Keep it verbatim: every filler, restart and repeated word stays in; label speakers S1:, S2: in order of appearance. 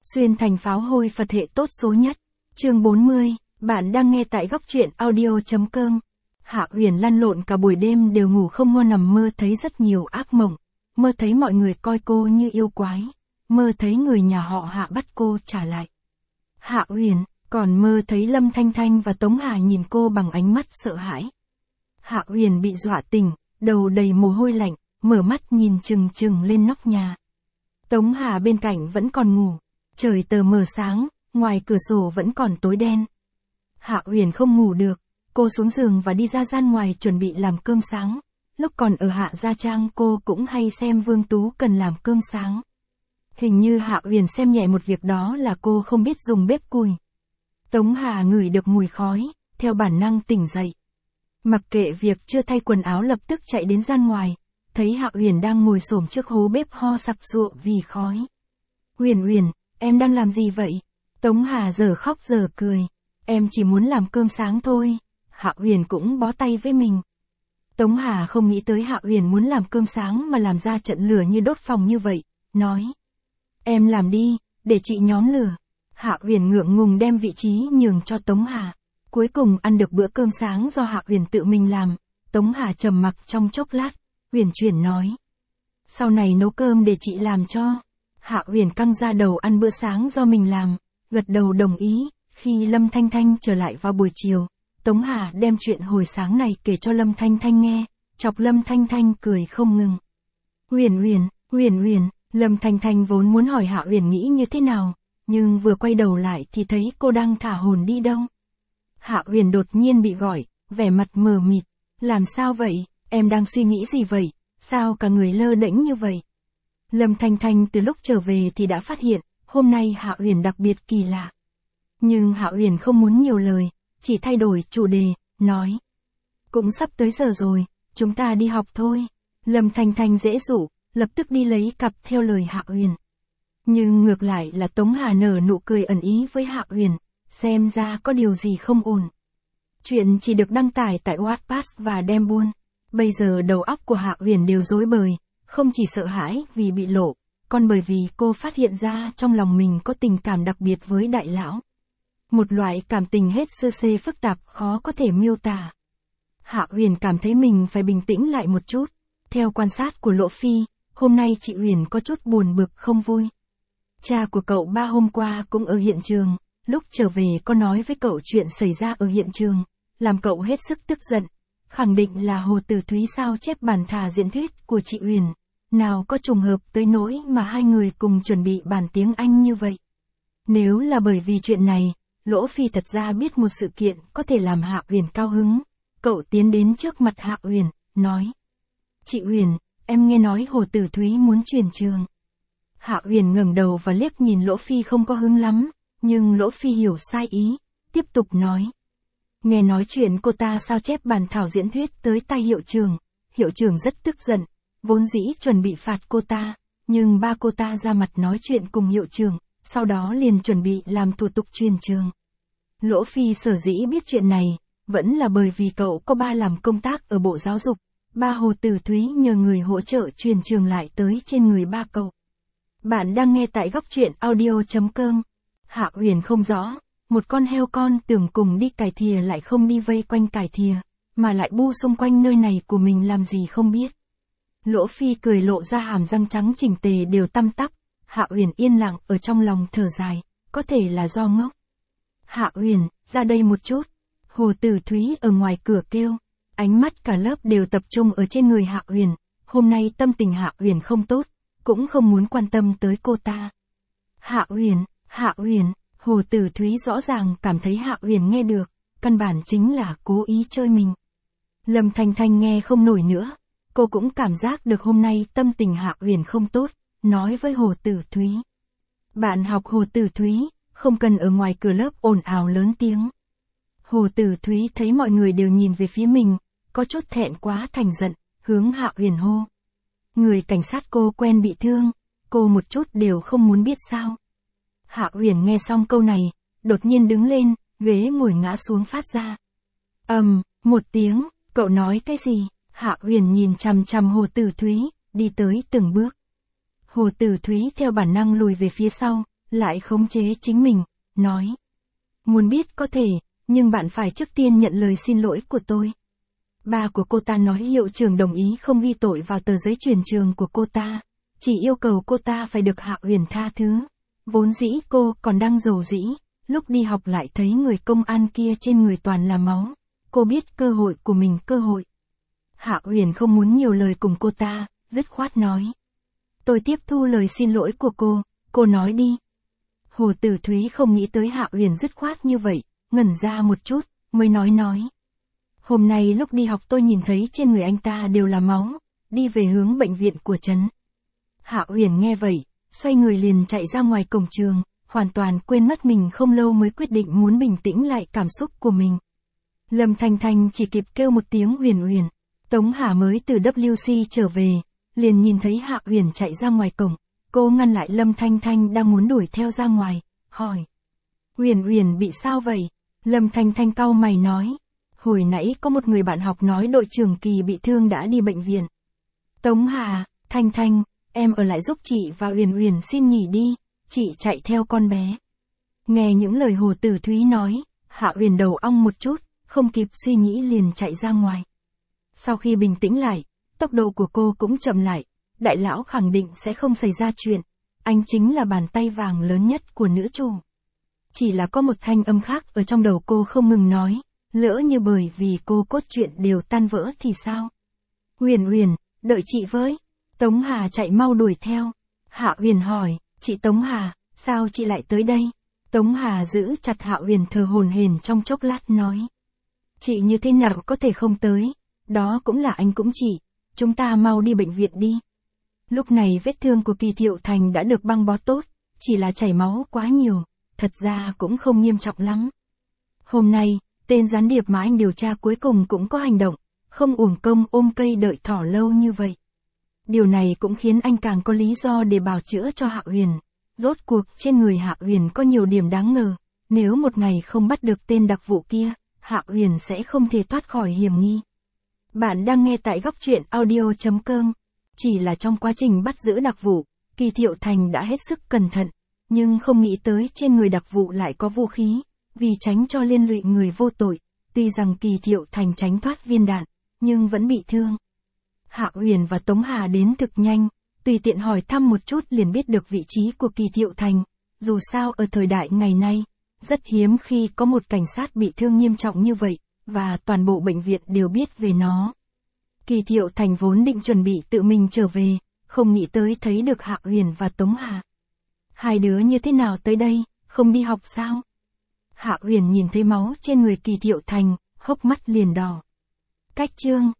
S1: Xuyên thành pháo hôi Phật hệ tốt số nhất. Chương bốn mươi, bạn đang nghe tại góc truyện audio chấm com. Hạ Huyền lăn lộn cả buổi đêm đều ngủ không ngon, nằm mơ thấy rất nhiều ác mộng, mơ thấy mọi người coi cô như yêu quái, mơ thấy người nhà họ Hạ bắt cô trả lại. Hạ Huyền còn mơ thấy Lâm Thanh Thanh và Tống Hà nhìn cô bằng ánh mắt sợ hãi. Hạ Huyền bị dọa tỉnh, đầu đầy mồ hôi lạnh, mở mắt nhìn chừng chừng lên nóc nhà. Tống Hà bên cạnh vẫn còn ngủ, trời tờ mờ sáng, ngoài cửa sổ vẫn còn tối đen. Hạ Huyền không ngủ được, cô xuống giường và đi ra gian ngoài chuẩn bị làm cơm sáng. Lúc còn ở Hạ Gia Trang cô cũng hay xem Vương Tú Cần làm cơm sáng. Hình như Hạ Huyền xem nhẹ một việc, đó là cô không biết dùng bếp củi. Tống Hà ngửi được mùi khói, theo bản năng tỉnh dậy. Mặc kệ việc chưa thay quần áo lập tức chạy đến gian ngoài, thấy Hạ Huyền đang ngồi xổm trước hố bếp ho sặc sụa vì khói. Huyền Huyền, em đang làm gì vậy? Tống Hà giờ khóc giờ cười. Em chỉ muốn làm cơm sáng thôi. Hạ Huyền cũng bó tay với mình. Tống Hà không nghĩ tới Hạ Huyền muốn làm cơm sáng mà làm ra trận lửa như đốt phòng như vậy, nói. Em làm đi, để chị nhóm lửa. Hạ Huyền ngượng ngùng đem vị trí nhường cho Tống Hà. Cuối cùng ăn được bữa cơm sáng do Hạ Huyền tự mình làm. Tống Hà trầm mặc trong chốc lát, Huyền chuyển nói. Sau này nấu cơm để chị làm cho. Hạ Huyền căng ra đầu ăn bữa sáng do mình làm, gật đầu đồng ý. Khi Lâm Thanh Thanh trở lại vào buổi chiều, Tống Hà đem chuyện hồi sáng này kể cho Lâm Thanh Thanh nghe, chọc Lâm Thanh Thanh cười không ngừng. Huyền Huyền, Huyền Huyền, Lâm Thanh Thanh vốn muốn hỏi Hạ Huyền nghĩ như thế nào, nhưng vừa quay đầu lại thì thấy cô đang thả hồn đi đâu. Hạ Huyền đột nhiên bị gọi, vẻ mặt mờ mịt. Làm sao vậy, em đang suy nghĩ gì vậy, sao cả người lơ đễnh như vậy? Lâm Thanh Thanh từ lúc trở về thì đã phát hiện, hôm nay Hạ Huyền đặc biệt kỳ lạ. Nhưng Hạ Huyền không muốn nhiều lời, chỉ thay đổi chủ đề, nói. Cũng sắp tới giờ rồi, chúng ta đi học thôi. Lâm Thanh Thanh dễ dụ, lập tức đi lấy cặp theo lời Hạ Huyền. Nhưng ngược lại là Tống Hà nở nụ cười ẩn ý với Hạ Huyền, xem ra có điều gì không ổn. Chuyện chỉ được đăng tải tại Wattpad và đem buôn. Bây giờ đầu óc của Hạ Huyền đều rối bời, không chỉ sợ hãi vì bị lộ, còn bởi vì cô phát hiện ra trong lòng mình có tình cảm đặc biệt với đại lão. Một loại cảm tình hết sơ sê phức tạp khó có thể miêu tả. Hạ Huyền cảm thấy mình phải bình tĩnh lại một chút. Theo quan sát của Lỗ Phi, hôm nay chị Huyền có chút buồn bực không vui. Cha của cậu ba hôm qua cũng ở hiện trường, lúc trở về có nói với cậu chuyện xảy ra ở hiện trường, làm cậu hết sức tức giận, khẳng định là Hồ Tử Thúy sao chép bản thả diễn thuyết của chị Huyền. Nào có trùng hợp tới nỗi mà hai người cùng chuẩn bị bản tiếng Anh như vậy. Nếu là bởi vì chuyện này, Lỗ Phi thật ra biết một sự kiện có thể làm Hạ Huyền cao hứng. Cậu tiến đến trước mặt Hạ Huyền, nói. Chị Huyền, em nghe nói Hồ Tử Thúy muốn chuyển trường. Hạ Huyền ngẩng đầu và liếc nhìn Lỗ Phi không có hứng lắm, nhưng Lỗ Phi hiểu sai ý, tiếp tục nói. Nghe nói chuyện cô ta sao chép bản thảo diễn thuyết tới tay hiệu trưởng, hiệu trưởng rất tức giận, vốn dĩ chuẩn bị phạt cô ta, nhưng ba cô ta ra mặt nói chuyện cùng hiệu trưởng, sau đó liền chuẩn bị làm thủ tục chuyển trường. Lỗ Phi sở dĩ biết chuyện này, vẫn là bởi vì cậu có ba làm công tác ở Bộ Giáo dục, ba Hồ Tử Thúy nhờ người hỗ trợ chuyển trường lại tới trên người ba cậu. Bạn đang nghe tại góc truyện audio chấm com. Hạ Huyền không rõ, một con heo con tưởng cùng đi cải thìa lại không đi vây quanh cải thìa, mà lại bu xung quanh nơi này của mình làm gì không biết. Lỗ Phi cười lộ ra hàm răng trắng chỉnh tề đều tăm tắp. Hạ Huyền yên lặng ở trong lòng thở dài, có thể là do ngốc. Hạ Huyền, ra đây một chút. Hồ Tử Thúy ở ngoài cửa kêu, ánh mắt cả lớp đều tập trung ở trên người Hạ Huyền. Hôm nay tâm tình Hạ Huyền không tốt, cũng không muốn quan tâm tới cô ta. Hạ Huyền, Hạ Huyền, Hồ Tử Thúy rõ ràng cảm thấy Hạ Huyền nghe được, căn bản chính là cố ý chơi mình. Lâm Thanh Thanh nghe không nổi nữa, cô cũng cảm giác được hôm nay tâm tình Hạ Huyền không tốt, nói với Hồ Tử Thúy. Bạn học Hồ Tử Thúy, không cần ở ngoài cửa lớp ồn ào lớn tiếng. Hồ Tử Thúy thấy mọi người đều nhìn về phía mình, có chút thẹn quá thành giận, hướng Hạ Huyền hô. Người cảnh sát cô quen bị thương, cô một chút đều không muốn biết sao. Hạ Huyền nghe xong câu này, đột nhiên đứng lên, ghế ngồi ngã xuống phát ra. Ầm, um, một tiếng, cậu nói cái gì? Hạ Huyền nhìn chằm chằm Hồ Tử Thúy, đi tới từng bước. Hồ Tử Thúy theo bản năng lùi về phía sau, lại khống chế chính mình, nói. Muốn biết có thể, nhưng bạn phải trước tiên nhận lời xin lỗi của tôi. Ba của cô ta nói hiệu trưởng đồng ý không ghi tội vào tờ giấy chuyển trường của cô ta, chỉ yêu cầu cô ta phải được Hạ Uyển tha thứ. Vốn dĩ cô còn đang dầu dĩ, lúc đi học lại thấy người công an kia trên người toàn là máu. Cô biết cơ hội của mình cơ hội. Hạ Uyển không muốn nhiều lời cùng cô ta, dứt khoát nói. Tôi tiếp thu lời xin lỗi của cô, cô nói đi. Hồ Tử Thúy không nghĩ tới Hạ Uyển dứt khoát như vậy, ngẩn ra một chút, mới nói nói. Hôm nay lúc đi học tôi nhìn thấy trên người anh ta đều là máu, đi về hướng bệnh viện của trấn. Hạ Uyển nghe vậy, xoay người liền chạy ra ngoài cổng trường, hoàn toàn quên mất mình không lâu mới quyết định muốn bình tĩnh lại cảm xúc của mình. Lâm Thanh Thanh chỉ kịp kêu một tiếng Uyển Uyển. Tống Hà mới từ W C trở về, liền nhìn thấy Hạ Uyển chạy ra ngoài cổng. Cô ngăn lại Lâm Thanh Thanh đang muốn đuổi theo ra ngoài, hỏi. Uyển Uyển bị sao vậy? Lâm Thanh Thanh cau mày nói. Hồi nãy có một người bạn học nói đội trưởng Kỳ bị thương đã đi bệnh viện. Tống Hà, Thanh Thanh, em ở lại giúp chị và Uyển Uyển xin nghỉ đi, chị chạy theo con bé. Nghe những lời Hồ Tử Thúy nói, Hạ Uyển đầu ong một chút, không kịp suy nghĩ liền chạy ra ngoài. Sau khi bình tĩnh lại, tốc độ của cô cũng chậm lại, đại lão khẳng định sẽ không xảy ra chuyện, anh chính là bàn tay vàng lớn nhất của nữ chủ. Chỉ là có một thanh âm khác ở trong đầu cô không ngừng nói, lỡ như bởi vì cô cốt truyện đều tan vỡ thì sao? Uyển Uyển, đợi chị với. Tống Hà chạy mau đuổi theo. Hạ Uyển hỏi, chị Tống Hà, sao chị lại tới đây? Tống Hà giữ chặt Hạ Uyển thờ hổn hển trong chốc lát nói. Chị như thế nào có thể không tới? Đó cũng là anh cũng chị, chúng ta mau đi bệnh viện đi. Lúc này vết thương của Kỳ Thiệu Thành đã được băng bó tốt, chỉ là chảy máu quá nhiều, thật ra cũng không nghiêm trọng lắm. Hôm nay, tên gián điệp mà anh điều tra cuối cùng cũng có hành động, không uổng công ôm cây đợi thỏ lâu như vậy. Điều này cũng khiến anh càng có lý do để bào chữa cho Hạ Uyển. Rốt cuộc trên người Hạ Uyển có nhiều điểm đáng ngờ, nếu một ngày không bắt được tên đặc vụ kia, Hạ Uyển sẽ không thể thoát khỏi hiểm nghi. Bạn đang nghe tại góc truyện audio chấm com. Chỉ là trong quá trình bắt giữ đặc vụ, Kỳ Thiệu Thành đã hết sức cẩn thận, nhưng không nghĩ tới trên người đặc vụ lại có vũ khí, vì tránh cho liên lụy người vô tội, tuy rằng Kỳ Thiệu Thành tránh thoát viên đạn, nhưng vẫn bị thương. Hạ Uyển và Tống Hà đến thực nhanh, tùy tiện hỏi thăm một chút liền biết được vị trí của Kỳ Thiệu Thành, dù sao ở thời đại ngày nay, rất hiếm khi có một cảnh sát bị thương nghiêm trọng như vậy, và toàn bộ bệnh viện đều biết về nó. Kỳ Thiệu Thành vốn định chuẩn bị tự mình trở về, không nghĩ tới thấy được Hạ Uyển và Tống Hà. Hai đứa như thế nào tới đây, không đi học sao? Hạ Uyển nhìn thấy máu trên người Kỳ Thiệu Thành, hốc mắt liền đỏ. Cách chương